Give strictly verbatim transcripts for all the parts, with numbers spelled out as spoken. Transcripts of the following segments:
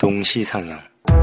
동시 상영.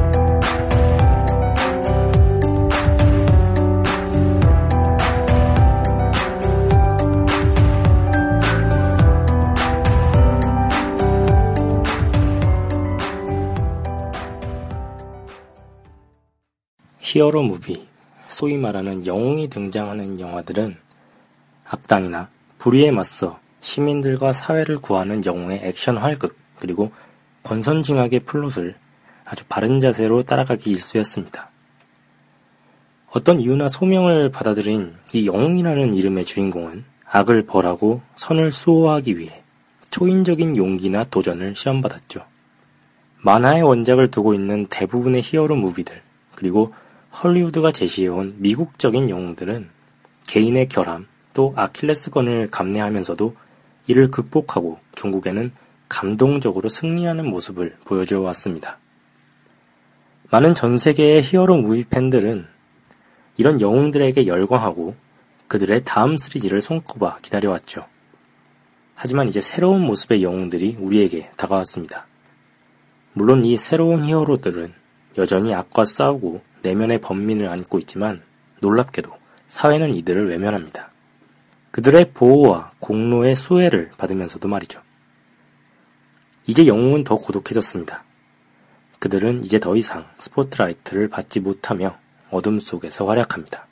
히어로 무비, 소위 말하는 영웅이 등장하는 영화들은 악당이나 불의에 맞서 시민들과 사회를 구하는 영웅의 액션 활극, 그리고 권선징악의 플롯을 아주 바른 자세로 따라가기 일쑤였습니다. 어떤 이유나 소명을 받아들인 이 영웅이라는 이름의 주인공은 악을 벌하고 선을 수호하기 위해 초인적인 용기나 도전을 시험받았죠. 만화의 원작을 두고 있는 대부분의 히어로 무비들, 그리고 헐리우드가 제시해온 미국적인 영웅들은 개인의 결함, 또 아킬레스건을 감내하면서도 이를 극복하고 종국에는 감동적으로 승리하는 모습을 보여줘 왔습니다. 많은 전 세계의 히어로 무비 팬들은 이런 영웅들에게 열광하고 그들의 다음 시리즈를 손꼽아 기다려왔죠. 하지만 이제 새로운 모습의 영웅들이 우리에게 다가왔습니다. 물론 이 새로운 히어로들은 여전히 악과 싸우고 내면의 번민을 안고 있지만 놀랍게도 사회는 이들을 외면합니다. 그들의 보호와 공로의 수혜를 받으면서도 말이죠. 이제 영웅은 더 고독해졌습니다. 그들은 이제 더 이상 스포트라이트를 받지 못하며 어둠 속에서 활약합니다.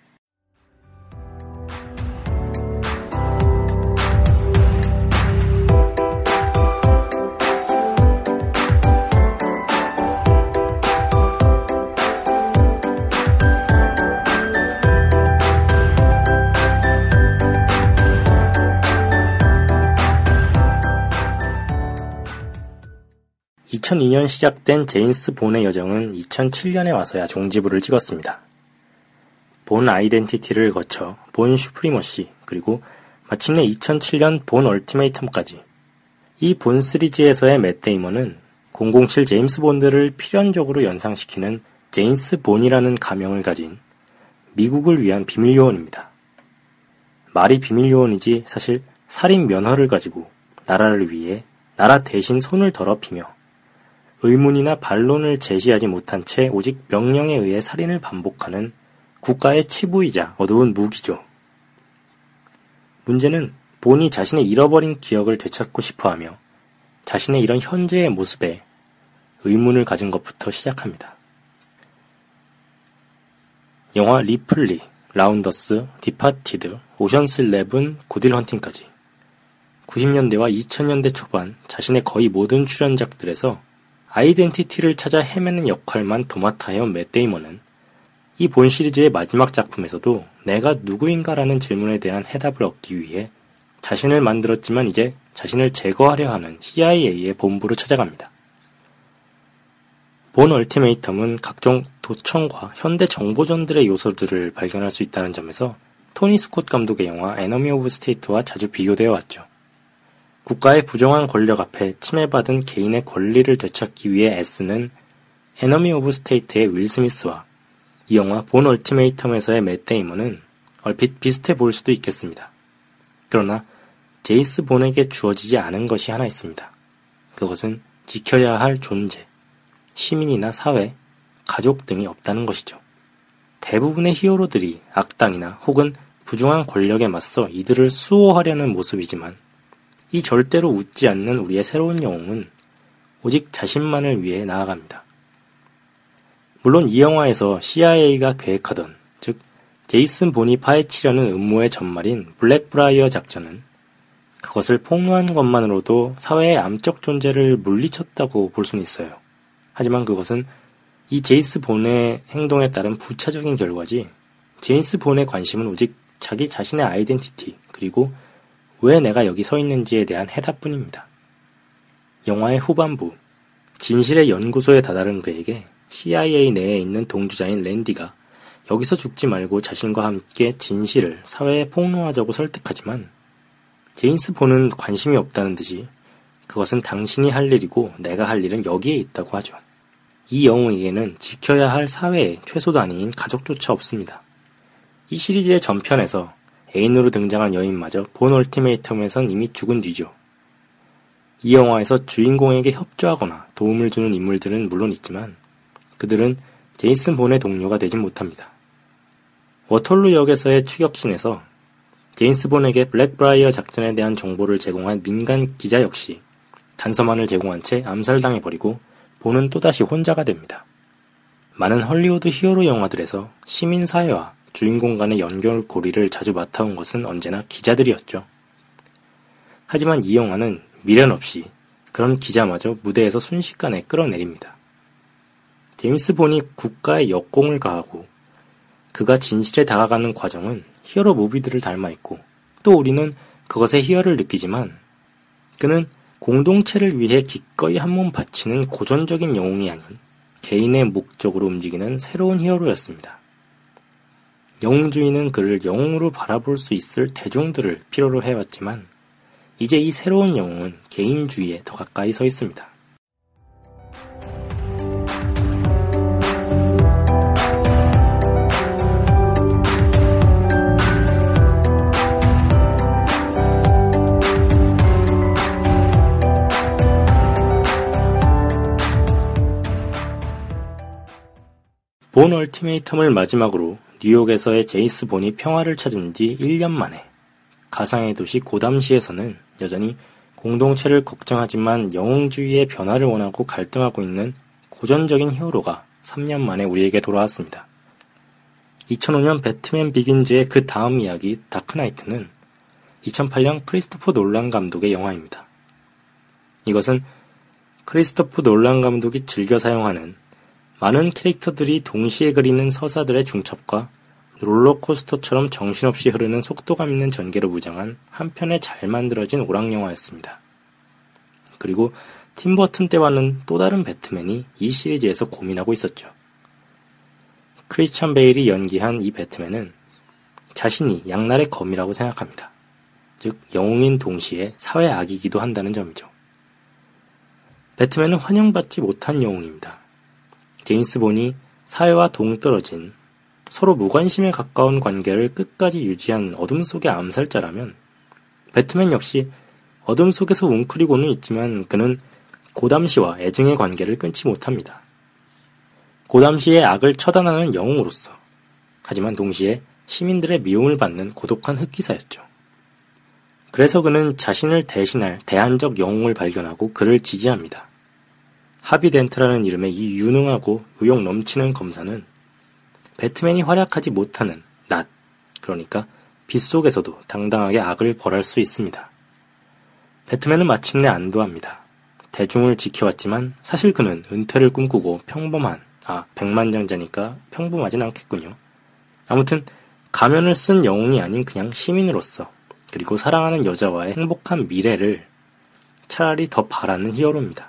이천이 년 시작된 제임스 본의 여정은 이천칠 년에 와서야 종지부를 찍었습니다. 본 아이덴티티를 거쳐 본 슈프리머시, 그리고 마침내 이천칠 년 본 얼티메이텀까지. 이 본 시리즈에서의 맷 데이먼은 공공칠 제임스 본드를 필연적으로 연상시키는 제임스 본이라는 가명을 가진 미국을 위한 비밀 요원입니다. 말이 비밀 요원이지 사실 살인 면허를 가지고 나라를 위해 나라 대신 손을 더럽히며 의문이나 반론을 제시하지 못한 채 오직 명령에 의해 살인을 반복하는 국가의 치부이자 어두운 무기죠. 문제는 본이 자신의 잃어버린 기억을 되찾고 싶어하며 자신의 이런 현재의 모습에 의문을 가진 것부터 시작합니다. 영화 리플리, 라운더스, 디파티드, 오션스 일레븐, 굿윌 헌팅까지 구십 년대와 이천 년대 초반 자신의 거의 모든 출연작들에서 아이덴티티를 찾아 헤매는 역할만 도맡아 해온 맷 데이먼은 이 본 시리즈의 마지막 작품에서도 내가 누구인가라는 질문에 대한 해답을 얻기 위해 자신을 만들었지만 이제 자신을 제거하려 하는 씨아이에이의 본부로 찾아갑니다. 본 얼티메이텀은 각종 도청과 현대 정보전들의 요소들을 발견할 수 있다는 점에서 토니 스콧 감독의 영화 에너미 오브 스테이트와 자주 비교되어 왔죠. 국가의 부정한 권력 앞에 침해받은 개인의 권리를 되찾기 위해 애쓰는 에너미 오브 스테이트의 윌 스미스와 이 영화 본 얼티메이텀에서의 맷 데이먼은 얼핏 비슷해 보일 수도 있겠습니다. 그러나 제이스 본에게 주어지지 않은 것이 하나 있습니다. 그것은 지켜야 할 존재, 시민이나 사회, 가족 등이 없다는 것이죠. 대부분의 히어로들이 악당이나 혹은 부정한 권력에 맞서 이들을 수호하려는 모습이지만 이 절대로 웃지 않는 우리의 새로운 영웅은 오직 자신만을 위해 나아갑니다. 물론 이 영화에서 씨아이에이가 계획하던, 즉 제이슨 본이 파헤치려는 음모의 전말인 블랙브라이어 작전은 그것을 폭로한 것만으로도 사회의 암적 존재를 물리쳤다고 볼 수는 있어요. 하지만 그것은 이 제이스 본의 행동에 따른 부차적인 결과지, 제임스 본의 관심은 오직 자기 자신의 아이덴티티, 그리고 왜 내가 여기 서 있는지에 대한 해답뿐입니다. 영화의 후반부, 진실의 연구소에 다다른 그에게 씨아이에이 내에 있는 동조자인 랜디가 여기서 죽지 말고 자신과 함께 진실을 사회에 폭로하자고 설득하지만 제임스 본은 관심이 없다는 듯이 그것은 당신이 할 일이고 내가 할 일은 여기에 있다고 하죠. 이 영웅에게는 지켜야 할 사회의 최소 단위인 가족조차 없습니다. 이 시리즈의 전편에서 애인으로 등장한 여인마저 본 얼티메이텀에선 이미 죽은 뒤죠. 이 영화에서 주인공에게 협조하거나 도움을 주는 인물들은 물론 있지만 그들은 제이슨 본의 동료가 되진 못합니다. 워털루 역에서의 추격신에서 제임스 본에게 블랙브라이어 작전에 대한 정보를 제공한 민간 기자 역시 단서만을 제공한 채 암살당해버리고 본은 또다시 혼자가 됩니다. 많은 헐리우드 히어로 영화들에서 시민사회와 주인공 간의 연결고리를 자주 맡아온 것은 언제나 기자들이었죠. 하지만 이 영화는 미련 없이 그런 기자마저 무대에서 순식간에 끌어내립니다. 제임스 본이 국가에 역공을 가하고 그가 진실에 다가가는 과정은 히어로 무비들을 닮아있고 또 우리는 그것에 희열을 느끼지만 그는 공동체를 위해 기꺼이 한 몸 바치는 고전적인 영웅이 아닌 개인의 목적으로 움직이는 새로운 히어로였습니다. 영웅주의는 그를 영웅으로 바라볼 수 있을 대중들을 필요로 해왔지만 이제 이 새로운 영웅은 개인주의에 더 가까이 서 있습니다. 본 얼티메이텀을 마지막으로 뉴욕에서의 제이스 본이 평화를 찾은 지 일 년 만에 가상의 도시 고담시에서는 여전히 공동체를 걱정하지만 영웅주의의 변화를 원하고 갈등하고 있는 고전적인 히어로가 삼 년 만에 우리에게 돌아왔습니다. 이천오 년 배트맨 비긴즈의 그 다음 이야기 다크나이트는 이천팔 년 크리스토퍼 놀란 감독의 영화입니다. 이것은 크리스토퍼 놀란 감독이 즐겨 사용하는 많은 캐릭터들이 동시에 그리는 서사들의 중첩과 롤러코스터처럼 정신없이 흐르는 속도감 있는 전개로 무장한 한편의 잘 만들어진 오락영화였습니다. 그리고 팀버튼 때와는 또 다른 배트맨이 이 시리즈에서 고민하고 있었죠. 크리스찬 베일이 연기한 이 배트맨은 자신이 양날의 검이라고 생각합니다. 즉 영웅인 동시에 사회 악이기도 한다는 점이죠. 배트맨은 환영받지 못한 영웅입니다. 제임스 본이 사회와 동떨어진 서로 무관심에 가까운 관계를 끝까지 유지한 어둠 속의 암살자라면 배트맨 역시 어둠 속에서 웅크리고는 있지만 그는 고담시와 애증의 관계를 끊지 못합니다. 고담시의 악을 처단하는 영웅으로서 하지만 동시에 시민들의 미움을 받는 고독한 흑기사였죠. 그래서 그는 자신을 대신할 대안적 영웅을 발견하고 그를 지지합니다. 하비 덴트라는 이름의 이 유능하고 의욕 넘치는 검사는 배트맨이 활약하지 못하는 낮, 그러니까 빛 속에서도 당당하게 악을 벌할 수 있습니다. 배트맨은 마침내 안도합니다. 대중을 지켜왔지만 사실 그는 은퇴를 꿈꾸고 평범한, 아, 백만장자니까 평범하진 않겠군요. 아무튼 가면을 쓴 영웅이 아닌 그냥 시민으로서 그리고 사랑하는 여자와의 행복한 미래를 차라리 더 바라는 히어로입니다.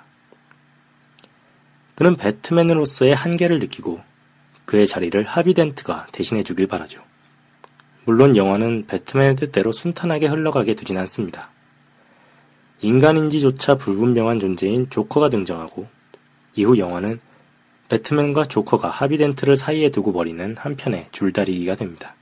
그는 배트맨으로서의 한계를 느끼고 그의 자리를 하비 덴트가 대신해 주길 바라죠. 물론 영화는 배트맨의 뜻대로 순탄하게 흘러가게 두진 않습니다. 인간인지조차 불분명한 존재인 조커가 등장하고 이후 영화는 배트맨과 조커가 하비 덴트를 사이에 두고 벌이는 한편의 줄다리기가 됩니다.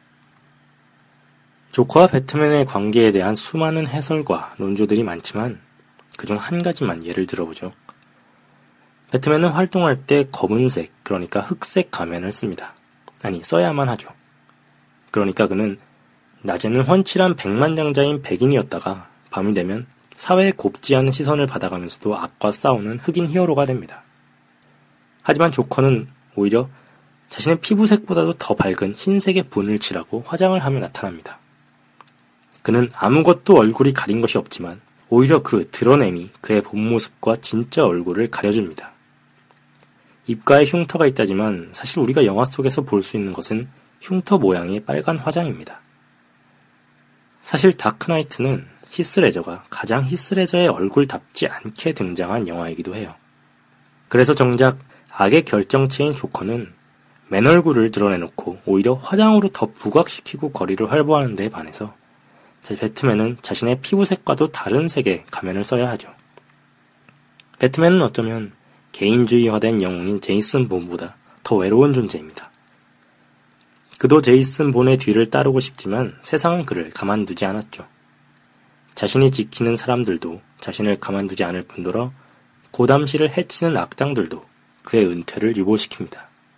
조커와 배트맨의 관계에 대한 수많은 해설과 논조들이 많지만 그중 한 가지만 예를 들어보죠. 배트맨은 활동할 때 검은색, 그러니까 흑색 가면을 씁니다. 아니, 써야만 하죠. 그러니까 그는 낮에는 훤칠한 백만장자인 백인이었다가 밤이 되면 사회의 곱지 않은 시선을 받아가면서도 악과 싸우는 흑인 히어로가 됩니다. 하지만 조커는 오히려 자신의 피부색보다도 더 밝은 흰색의 분을 칠하고 화장을 하며 나타납니다. 그는 아무것도 얼굴이 가린 것이 없지만 오히려 그 드러냄이 그의 본 모습과 진짜 얼굴을 가려줍니다. 입가에 흉터가 있다지만 사실 우리가 영화 속에서 볼 수 있는 것은 흉터 모양의 빨간 화장입니다. 사실 다크나이트는 히스레저가 가장 히스레저의 얼굴답지 않게 등장한 영화이기도 해요. 그래서 정작 악의 결정체인 조커는 맨 얼굴을 드러내놓고 오히려 화장으로 더 부각시키고 거리를 활보하는 데에 반해서 배트맨은 자신의 피부색과도 다른 색의 가면을 써야 하죠. 배트맨은 어쩌면 개인주의화된 영웅인 제이슨 본보다 더 외로운 존재입니다. 그도 제이슨 본의 뒤를 따르고 싶지만 세상은 그를 가만두지 않았죠. 자신이 지키는 사람들도 자신을 가만두지 않을 뿐더러 고담시를 해치는 악당들도 그의 은퇴를 유보시킵니다.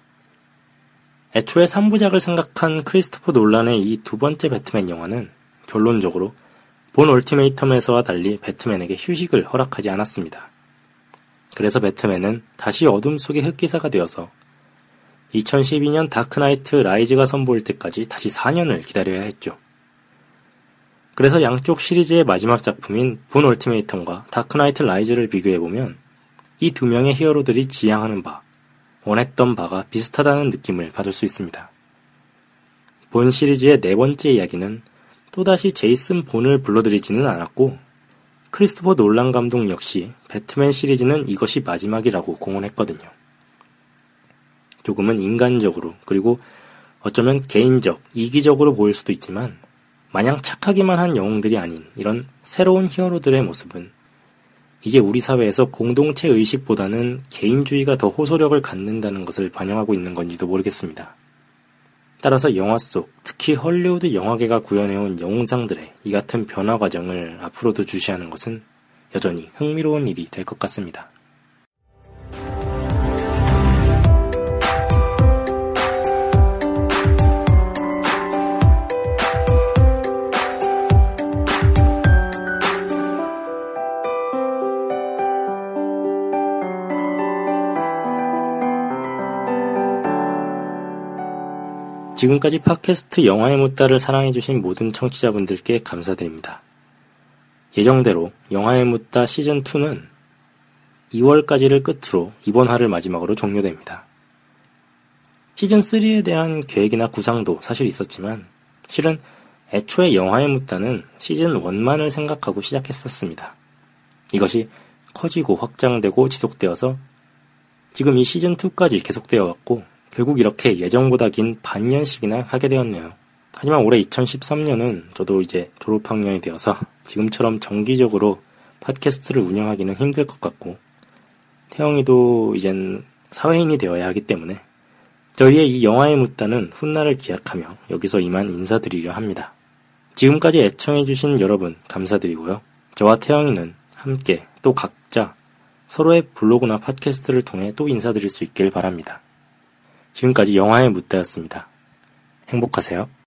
애초에 삼 부작을 생각한 크리스토퍼 놀란의 이 두 번째 배트맨 영화는 결론적으로 본 얼티메이텀에서와 달리 배트맨에게 휴식을 허락하지 않았습니다. 그래서 배트맨은 다시 어둠 속의 흑기사가 되어서 이천십이 년 다크나이트 라이즈가 선보일 때까지 다시 사 년을 기다려야 했죠. 그래서 양쪽 시리즈의 마지막 작품인 본 얼티메이텀과 다크나이트 라이즈를 비교해보면 이 두 명의 히어로들이 지향하는 바, 원했던 바가 비슷하다는 느낌을 받을 수 있습니다. 본 시리즈의 네 번째 이야기는 또다시 제이슨 본을 불러들이지는 않았고 크리스토퍼 놀란 감독 역시 배트맨 시리즈는 이것이 마지막이라고 공언했거든요. 조금은 인간적으로 그리고 어쩌면 개인적, 이기적으로 보일 수도 있지만 마냥 착하기만 한 영웅들이 아닌 이런 새로운 히어로들의 모습은 이제 우리 사회에서 공동체 의식보다는 개인주의가 더 호소력을 갖는다는 것을 반영하고 있는 건지도 모르겠습니다. 따라서 영화 속, 특히 헐리우드 영화계가 구현해온 영웅상들의 이 같은 변화 과정을 앞으로도 주시하는 것은 여전히 흥미로운 일이 될 것 같습니다. 지금까지 팟캐스트 영화의 묻다를 사랑해주신 모든 청취자분들께 감사드립니다. 예정대로 영화의 묻다 시즌이는 이월까지를 끝으로 이번 화를 마지막으로 종료됩니다. 시즌삼에 대한 계획이나 구상도 사실 있었지만 실은 애초에 영화의 묻다는 시즌일만을 생각하고 시작했었습니다. 이것이 커지고 확장되고 지속되어서 지금 이 시즌이까지 계속되어 왔고 결국 이렇게 예정보다 긴 반년씩이나 하게 되었네요. 하지만 올해 이천십삼 년은 저도 이제 졸업학년이 되어서 지금처럼 정기적으로 팟캐스트를 운영하기는 힘들 것 같고 태영이도 이젠 사회인이 되어야 하기 때문에 저희의 이 영화의 묻다는 훗날을 기약하며 여기서 이만 인사드리려 합니다. 지금까지 애청해주신 여러분 감사드리고요. 저와 태영이는 함께 또 각자 서로의 블로그나 팟캐스트를 통해 또 인사드릴 수 있길 바랍니다. 지금까지 영화의 묻다였습니다. 행복하세요.